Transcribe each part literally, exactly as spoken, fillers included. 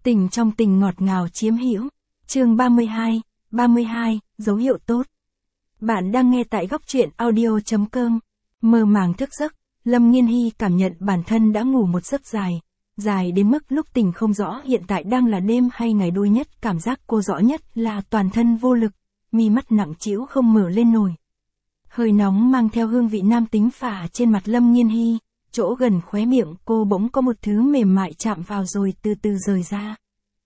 Tình trong tình ngọt ngào chiếm hữu. Chương ba mươi hai, ba mươi hai, dấu hiệu tốt. Bạn đang nghe tại góc truyện audio chấm com. Mơ màng thức giấc, Lâm Nghiên Hy cảm nhận bản thân đã ngủ một giấc dài, dài đến mức lúc tỉnh không rõ hiện tại đang là đêm hay ngày đôi nhất. Cảm giác cô rõ nhất là toàn thân vô lực, mi mắt nặng trĩu không mở lên nổi. Hơi nóng mang theo hương vị nam tính phả trên mặt Lâm Nghiên Hy, chỗ gần khóe miệng cô bỗng có một thứ mềm mại chạm vào rồi từ từ rời ra.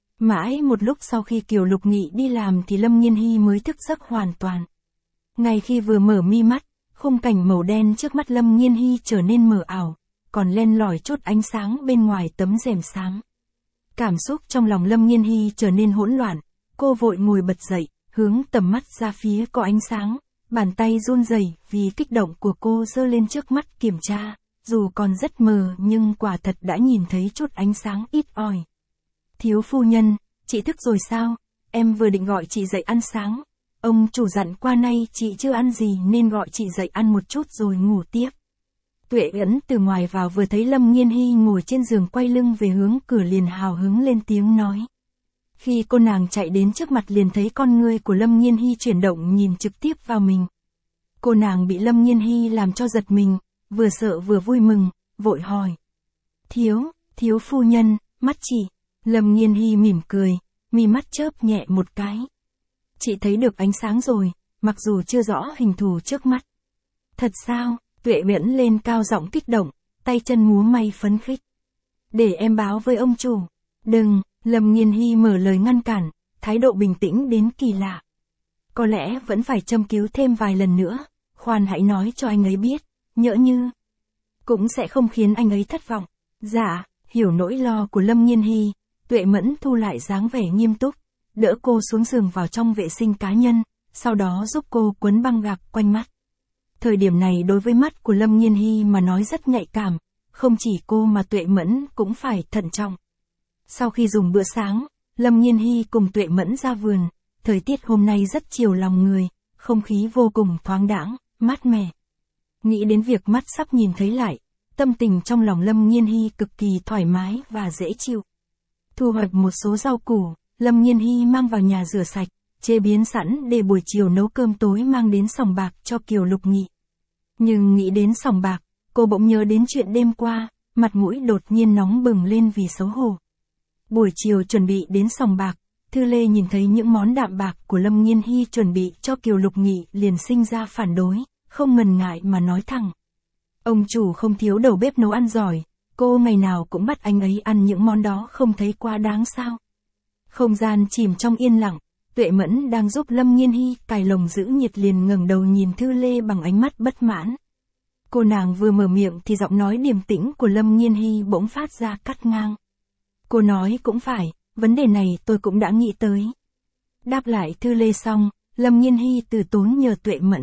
Mãi một lúc sau khi Kiều Lục Nghị đi làm thì Lâm Nghiên Hy mới thức giấc hoàn toàn. Ngay khi vừa mở mi mắt, khung cảnh màu đen trước mắt Lâm Nghiên Hy trở nên mờ ảo, còn len lỏi chút ánh sáng bên ngoài tấm rèm xám. Cảm xúc trong lòng Lâm Nghiên Hy trở nên hỗn loạn, cô vội ngồi bật dậy, hướng tầm mắt ra phía có ánh sáng, bàn tay run rẩy vì kích động của cô giơ lên trước mắt kiểm tra, dù còn rất mờ nhưng quả thật đã nhìn thấy chút ánh sáng ít ỏi. Thiếu phu nhân, chị thức rồi sao? Em vừa định gọi chị dậy ăn sáng. Ông chủ dặn qua nay chị chưa ăn gì nên gọi chị dậy ăn một chút rồi ngủ tiếp. Tuệ Ẩn từ ngoài vào vừa thấy Lâm Nghiên Hy ngồi trên giường quay lưng về hướng cửa liền hào hứng lên tiếng nói. Khi cô nàng chạy đến trước mặt liền thấy con ngươi của Lâm Nghiên Hy chuyển động nhìn trực tiếp vào mình. Cô nàng bị Lâm Nghiên Hy làm cho giật mình, vừa sợ vừa vui mừng, vội hỏi. Thiếu, thiếu phu nhân, mắt chị. Lâm Nghiên Hy mỉm cười, mi mắt chớp nhẹ một cái. Chị thấy được ánh sáng rồi, mặc dù chưa rõ hình thù trước mắt. Thật sao? Tuệ Miễn lên cao giọng kích động, tay chân múa may phấn khích. Để em báo với ông chủ. Đừng, Lâm Nghiên Hy mở lời ngăn cản, thái độ bình tĩnh đến kỳ lạ. Có lẽ vẫn phải châm cứu thêm vài lần nữa, khoan hãy nói cho anh ấy biết, nhỡ như cũng sẽ không khiến anh ấy thất vọng. Dạ, hiểu nỗi lo của Lâm Nghiên Hy, Tuệ Mẫn thu lại dáng vẻ nghiêm túc, đỡ cô xuống giường vào trong vệ sinh cá nhân, sau đó giúp cô quấn băng gạc quanh mắt. Thời điểm này đối với mắt của Lâm Nghiên Hy mà nói rất nhạy cảm, không chỉ cô mà Tuệ Mẫn cũng phải thận trọng. Sau khi dùng bữa sáng, Lâm Nghiên Hy cùng Tuệ Mẫn ra vườn, thời tiết hôm nay rất chiều lòng người, không khí vô cùng thoáng đãng, mát mẻ. Nghĩ đến việc mắt sắp nhìn thấy lại, tâm tình trong lòng Lâm Nghiên Hy cực kỳ thoải mái và dễ chịu. Thu hoạch một số rau củ, Lâm Nghiên Hy mang vào nhà rửa sạch, chế biến sẵn để buổi chiều nấu cơm tối mang đến sòng bạc cho Kiều Lục Nghị. Nhưng nghĩ đến sòng bạc, cô bỗng nhớ đến chuyện đêm qua, mặt mũi đột nhiên nóng bừng lên vì xấu hổ. Buổi chiều chuẩn bị đến sòng bạc, Thư Lê nhìn thấy những món đạm bạc của Lâm Nghiên Hy chuẩn bị cho Kiều Lục Nghị liền sinh ra phản đối, không ngần ngại mà nói thẳng. Ông chủ không thiếu đầu bếp nấu ăn giỏi, cô ngày nào cũng bắt anh ấy ăn những món đó không thấy quá đáng sao. Không gian chìm trong yên lặng, Tuệ Mẫn đang giúp Lâm Nghiên Hy cài lồng giữ nhiệt liền ngẩng đầu nhìn Thư Lê bằng ánh mắt bất mãn. Cô nàng vừa mở miệng thì giọng nói điềm tĩnh của Lâm Nghiên Hy bỗng phát ra cắt ngang. Cô nói cũng phải, vấn đề này tôi cũng đã nghĩ tới. Đáp lại Thư Lê xong, Lâm Nghiên Hy từ tốn nhờ Tuệ Mẫn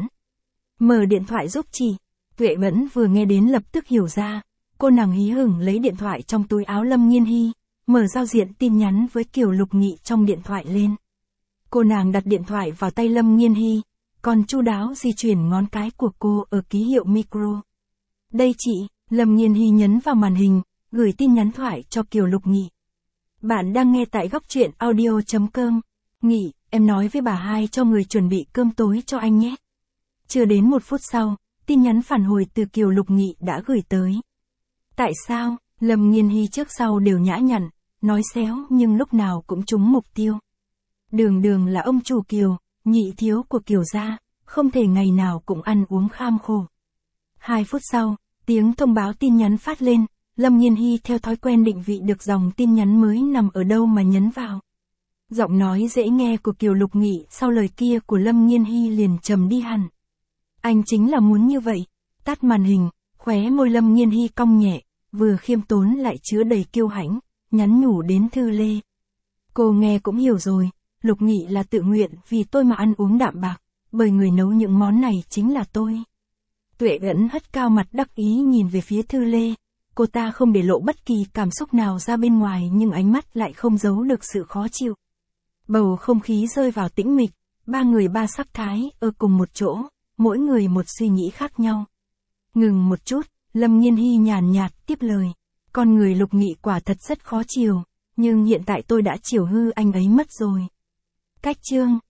mở điện thoại giúp chị. Tuệ Mẫn vừa nghe đến lập tức hiểu ra, cô nàng hí hửng lấy điện thoại trong túi áo Lâm Nghiên Hy, mở giao diện tin nhắn với Kiều Lục Nghị trong điện thoại lên. Cô nàng đặt điện thoại vào tay Lâm Nghiên Hy, còn chu đáo di chuyển ngón cái của cô ở ký hiệu micro. Đây chị, Lâm Nghiên Hy nhấn vào màn hình, gửi tin nhắn thoại cho Kiều Lục Nghị. Bạn đang nghe tại góc truyện audio chấm com. Nghị, em nói với bà hai cho người chuẩn bị cơm tối cho anh nhé. Chưa đến một phút sau, tin nhắn phản hồi từ Kiều Lục Nghị đã gửi tới. Tại sao? Lâm Nghiên Hy trước sau đều nhã nhặn, nói xéo nhưng lúc nào cũng trúng mục tiêu. Đường đường là ông chủ Kiều, nhị thiếu của Kiều gia, không thể ngày nào cũng ăn uống kham khổ. Hai phút sau, tiếng thông báo tin nhắn phát lên, Lâm Nghiên Hy theo thói quen định vị được dòng tin nhắn mới nằm ở đâu mà nhấn vào. Giọng nói dễ nghe của Kiều Lục Nghị sau lời kia của Lâm Nghiên Hy liền trầm đi hẳn. Anh chính là muốn như vậy. Tắt màn hình, khóe môi Lâm Nghiên Hy cong nhẹ, vừa khiêm tốn lại chứa đầy kiêu hãnh, nhắn nhủ đến Thư Lê. Cô nghe cũng hiểu rồi, Lục Nghị là tự nguyện vì tôi mà ăn uống đạm bạc, bởi người nấu những món này chính là tôi. Tuệ Ẩn hất cao mặt đắc ý nhìn về phía Thư Lê, cô ta không để lộ bất kỳ cảm xúc nào ra bên ngoài nhưng ánh mắt lại không giấu được sự khó chịu. Bầu không khí rơi vào tĩnh mịch, ba người ba sắc thái ở cùng một chỗ, mỗi người một suy nghĩ khác nhau. Ngừng một chút, Lâm Nghiên Hy nhàn nhạt tiếp lời, con người Lục Nghị quả thật rất khó chiều, Nhưng hiện tại tôi đã chiều hư anh ấy mất rồi. Cách chương